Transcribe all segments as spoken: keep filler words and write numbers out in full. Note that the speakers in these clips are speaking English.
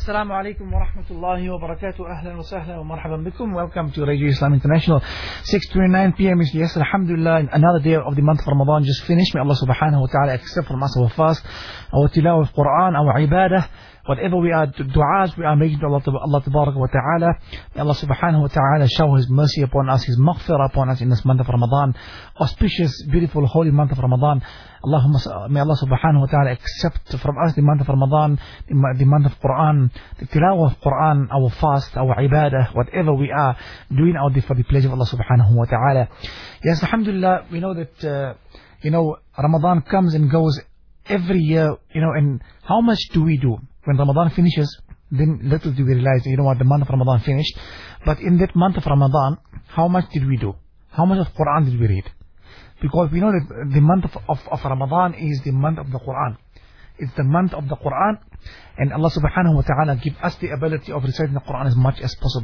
Assalamu alaikum wa rahmatullahi wa barakatuh. Ahlan wa sahlan wa marhaban bikum. Welcome to Radio Islam International. six twenty-nine p m is, yes, alhamdulillah, another day of the month of Ramadan just finished. May Allah subhanahu wa ta'ala accept from us our fast, our tilawah of Quran, our ibadah, whatever we are, du'as we are making to Allah, Allah tabarak wa ta'ala. May Allah subhanahu wa ta'ala shower His mercy upon us, His maghfirah upon us in this month of Ramadan. Auspicious, beautiful, holy month of Ramadan. Allahumma, may Allah subhanahu wa ta'ala accept from us the month of Ramadan, the, the month of Quran, the tilawah of Quran, our fast, our ibadah, whatever we are doing out there for the pleasure of Allah subhanahu wa ta'ala. Yes, alhamdulillah, we know that, uh, you know, Ramadan comes and goes every year, you know, and how much do we do? When Ramadan finishes, then little do we realize, you know what, the month of Ramadan finished. But in that month of Ramadan, how much did we do? How much of Quran did we read? Because we know that the month of, of, of Ramadan is the month of the Quran. It's the month of the Quran. And Allah subhanahu wa ta'ala give us the ability of reciting the Quran as much as possible.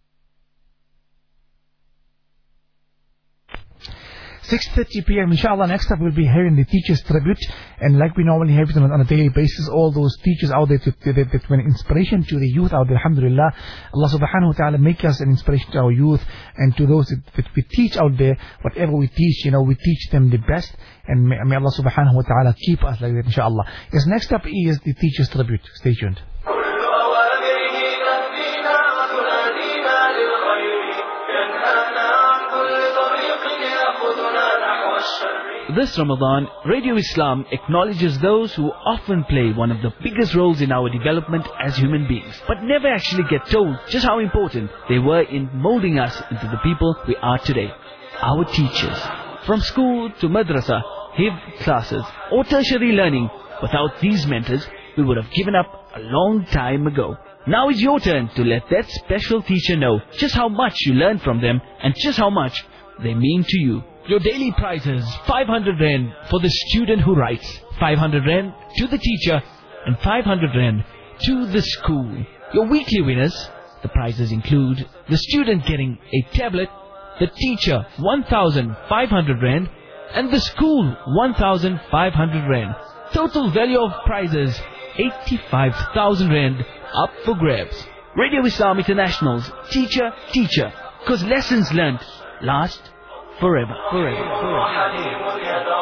six thirty p m inshallah. Next up we'll be hearing the teachers tribute, and like we normally have them on a daily basis, all those teachers out there to, to, that, that were an inspiration to the youth out there, alhamdulillah. Allah subhanahu wa ta'ala make us an inspiration to our youth and to those that, that we teach out there. Whatever we teach, you know, we teach them the best, and may, may Allah subhanahu wa ta'ala keep us like that, inshallah. Yes, next up is the teachers tribute. Stay tuned. This Ramadan, Radio Islam acknowledges those who often play one of the biggest roles in our development as human beings, but never actually get told just how important they were in molding us into the people we are today. Our teachers. From school to madrasa, hifz classes, or tertiary learning, without these mentors, we would have given up a long time ago. Now it's your turn to let that special teacher know just how much you learned from them and just how much they mean to you. Your daily prizes, five hundred rand for the student who writes, five hundred rand to the teacher, and five hundred rand to the school. Your weekly winners, the prizes include the student getting a tablet, the teacher one thousand five hundred rand, and the school one thousand five hundred rand. Total value of prizes, eighty-five thousand rand up for grabs. Radio Islam International's Teacher Teacher, because lessons learned last forever, forever, forever.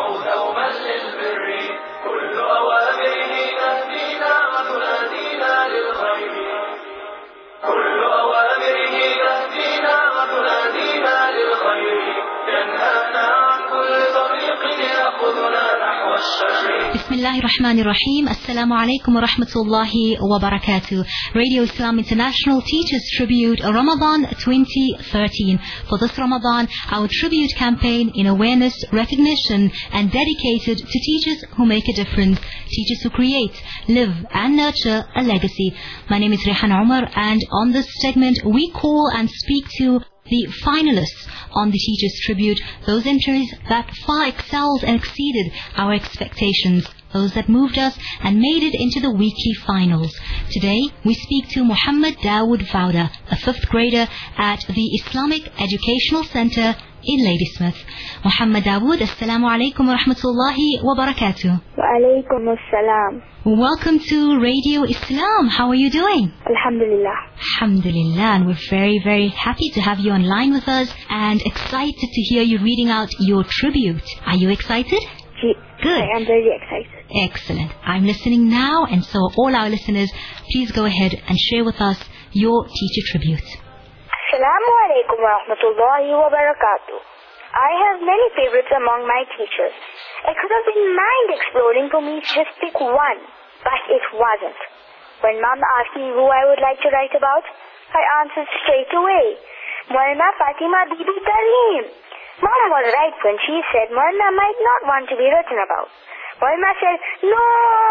Bismillahir Rahmanir Rahim. Assalamu alaikum wa rahmatullahi wa barakatuh. Radio Islam International Teachers Tribute Ramadan twenty thirteen. For this Ramadan, our tribute campaign in awareness, recognition and dedicated to teachers who make a difference, teachers who create, live and nurture a legacy. My name is Rehan Umar, and on this segment we call and speak to the finalists on the Teachers Tribute, those entries that far excelled and exceeded our expectations, those that moved us and made it into the weekly finals. Today, we speak to Muhammad Dawood Fauda, a fifth grader at the Islamic Educational Center in Ladysmith. Muhammad Dawood, Assalamu alaikum wa rahmatullahi wa barakatuh. Wa alaikum assalam. Welcome to Radio Islam. How are you doing? Alhamdulillah. Alhamdulillah. And we're very, very happy to have you online with us and excited to hear you reading out your tribute. Are you excited? Good. I am very excited. Excellent. I'm listening now, and so all our listeners, please go ahead and share with us your teacher tribute. Assalamu alaikum wa rahmatullahi wa barakatuh. I have many favorites among my teachers. It could have been mind exploding for me to just pick one, but it wasn't. When Mom asked me who I would like to write about, I answered straight away, Maulana Fatima Bibi Kareem. Mom was right when she said Maulana might not want to be written about. Maulana said, no!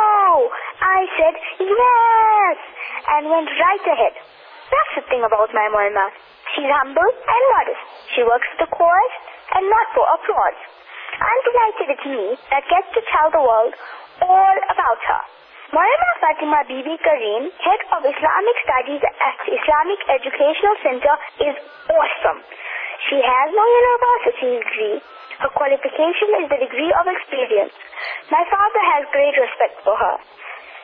I said, yes! And went right ahead. That's the thing about my Maulana. She's humble and modest. She works for the cause and not for applause. I'm delighted it's me that gets to tell the world all about her. Maulana Fatima Bibi Kareem, head of Islamic Studies at the Islamic Educational Center, is awesome. She has no university degree. Her qualification is the degree of experience. My father has great respect for her.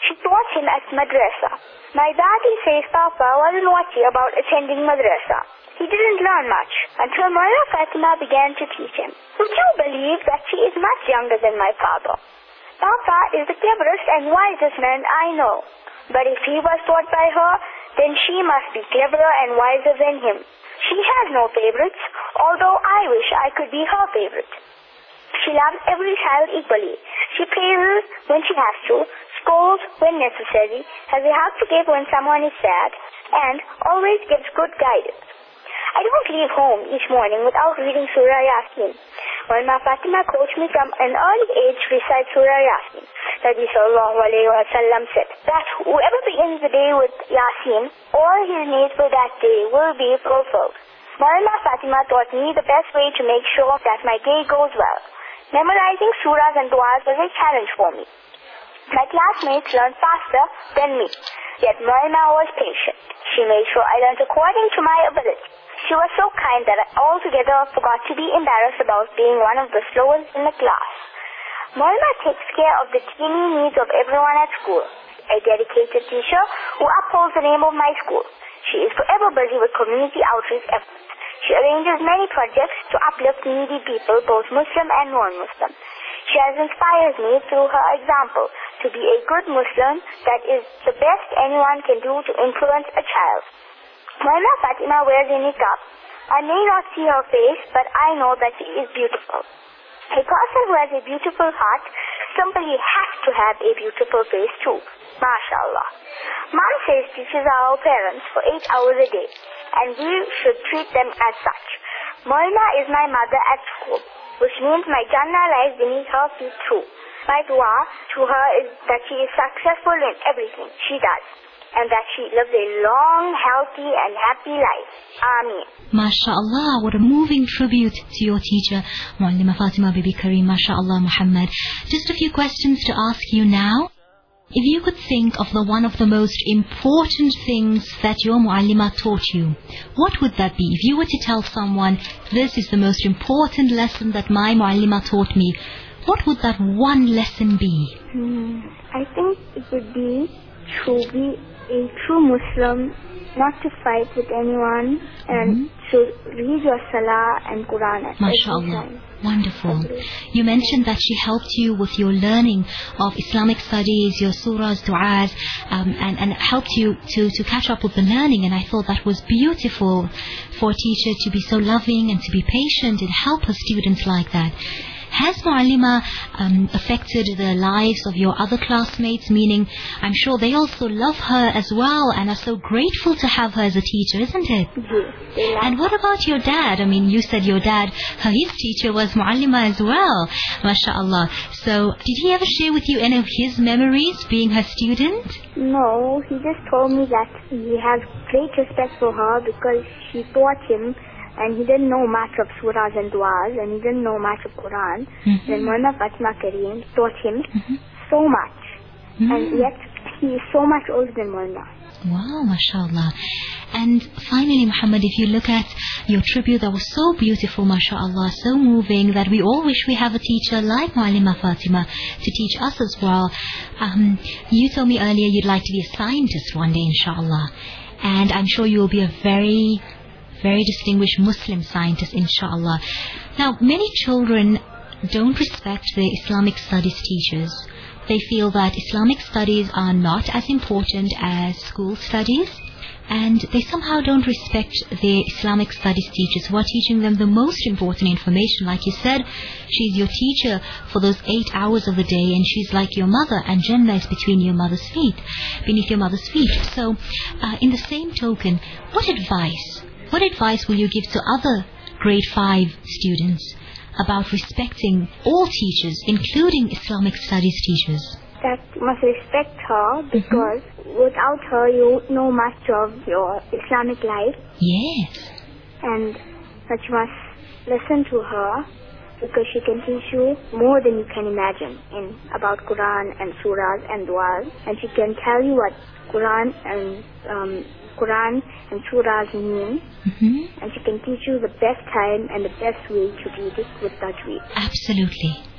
She taught him at madrasa. My daddy says Papa was naughty about attending madrasa. He didn't learn much until Maulana Fatima began to teach him. Would you believe that she is much younger than my father? Papa is the cleverest and wisest man I know. But if he was taught by her, then she must be cleverer and wiser than him. She has no favorites, although I wish I could be her favorite. She loves every child equally. She praises when she has to, scolds when necessary, has a hug to give when someone is sad, and always gives good guidance. I don't leave home each morning without reading Surah Yasin. Maulana Fatima coached me from an early age to recite Surah Yasin. Nabi sallallahu alayhi wa sallam said that whoever begins the day with Yasin, all his needs for that day will be fulfilled. Maulana Fatima taught me the best way to make sure that my day goes well. Memorizing surahs and du'as was a challenge for me. My classmates learned faster than me, yet Maulana was patient. She made sure I learned according to my ability. She was so kind that I altogether forgot to be embarrassed about being one of the slowest in the class. Maulana takes care of the teeny needs of everyone at school. A dedicated teacher who upholds the name of my school. She is forever busy with community outreach efforts. She arranges many projects to uplift needy people, both Muslim and non-Muslim. She has inspired me through her example to be a good Muslim. That is the best anyone can do to influence a child. Maulana Fatima wears a niqab. I may not see her face, but I know that she is beautiful. A person who has a beautiful heart simply has to have a beautiful face too. MashaAllah. Mom says teachers are our parents for eight hours a day, and we should treat them as such. Maulana is my mother at school, which means my Jannah lies beneath her feet too. My dua to her is that she is successful in everything she does, and that she lives a long, healthy and happy life. Ameen. MashaAllah, what a moving tribute to your teacher, Muallima Fatima Bibi Kareem. MashaAllah, Muhammad. Just a few questions to ask you now. If you could think of the one of the most important things that your Muallima taught you, what would that be? If you were to tell someone, this is the most important lesson that my Muallima taught me, what would that one lesson be? Hmm, I think it would be to be a true Muslim, not to fight with anyone, and mm-hmm. to read your Salah and Quran at MashaAllah. Wonderful. You mentioned that she helped you with your learning of Islamic studies, your surahs, du'as, um, and, and helped you to, to catch up with the learning. And I thought that was beautiful for a teacher to be so loving and to be patient and help her students like that. Has Muallima um, affected the lives of your other classmates? Meaning, I'm sure they also love her as well and are so grateful to have her as a teacher, isn't it? Yes. And what about your dad? I mean, you said your dad, his teacher was Muallima as well. MashaAllah. So, did he ever share with you any of his memories being her student? No, he just told me that he has great respect for her because she taught him. And he didn't know much of surahs and du'as, and he didn't know much of Quran. Mm-hmm. Then Maulana Fatima Kareem taught him mm-hmm. so much. Mm-hmm. And yet, he is so much older than Maulana. Wow, mashallah. And finally, Muhammad, if you look at your tribute, that was so beautiful, mashallah, so moving, that we all wish we have a teacher like Muallima Fatima to teach us as well. Um, you told me earlier you'd like to be a scientist one day, inshallah. And I'm sure you will be a very... very distinguished Muslim scientist, inshallah. Now, many children don't respect their Islamic studies teachers. They feel that Islamic studies are not as important as school studies, and they somehow don't respect their Islamic studies teachers who are teaching them the most important information. Like you said, she's your teacher for those eight hours of the day, and she's like your mother, and Jannah is between your mother's feet, beneath your mother's feet. So, uh, in the same token, what advice What advice will you give to other grade five students about respecting all teachers, including Islamic studies teachers? That you must respect her because mm-hmm. without her you won't know much of your Islamic life. Yes. And that you must listen to her because she can teach you more than you can imagine in about Quran and surahs and du'as. And she can tell you what Quran and um, Quran and surahs mean, mm-hmm. and she can teach you the best time and the best way to read it with tajweed. Absolutely,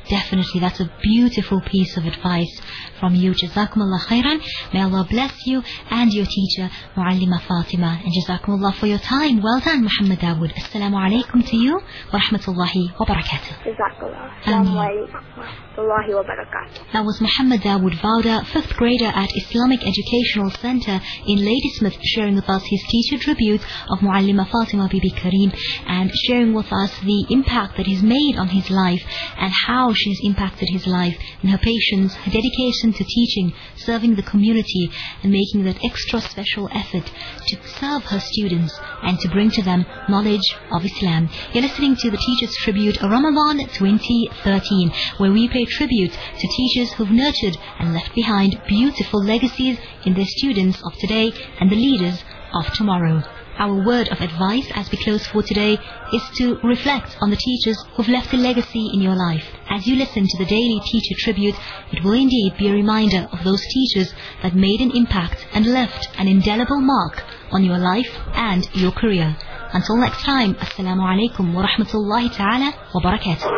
Definitely, that's a beautiful piece of advice from you. Jazakumullah khairan. May Allah bless you and your teacher, Muallima Fatima. And Jazakumullah for your time. Well done, Muhammad Dawood. Assalamu alaikum to you wa rahmatullahi wa barakatuh. Jazakallah. Assalamu alaikum wa rahmatullahi wa barakatuh. That was Muhammad Dawood Vauda, fifth grader at Islamic Educational Center in Ladysmith, sharing with us his teacher tribute of Muallima Fatima Bibi Kareem, and sharing with us the impact that he's made on his life and how she's impacted his life in her patience, her dedication to teaching, serving the community, and making that extra special effort to serve her students and to bring to them knowledge of Islam. You're listening to the Teachers Tribute Ramadan twenty thirteen, where we pay tribute to teachers who've nurtured and left behind beautiful legacies in their students of today and the leaders of tomorrow. Our word of advice as we close for today is to reflect on the teachers who've left a legacy in your life. As you listen to the daily Teacher Tribute, it will indeed be a reminder of those teachers that made an impact and left an indelible mark on your life and your career. Until next time, Assalamu alaikum wa rahmatullahi ta'ala wa barakatuh.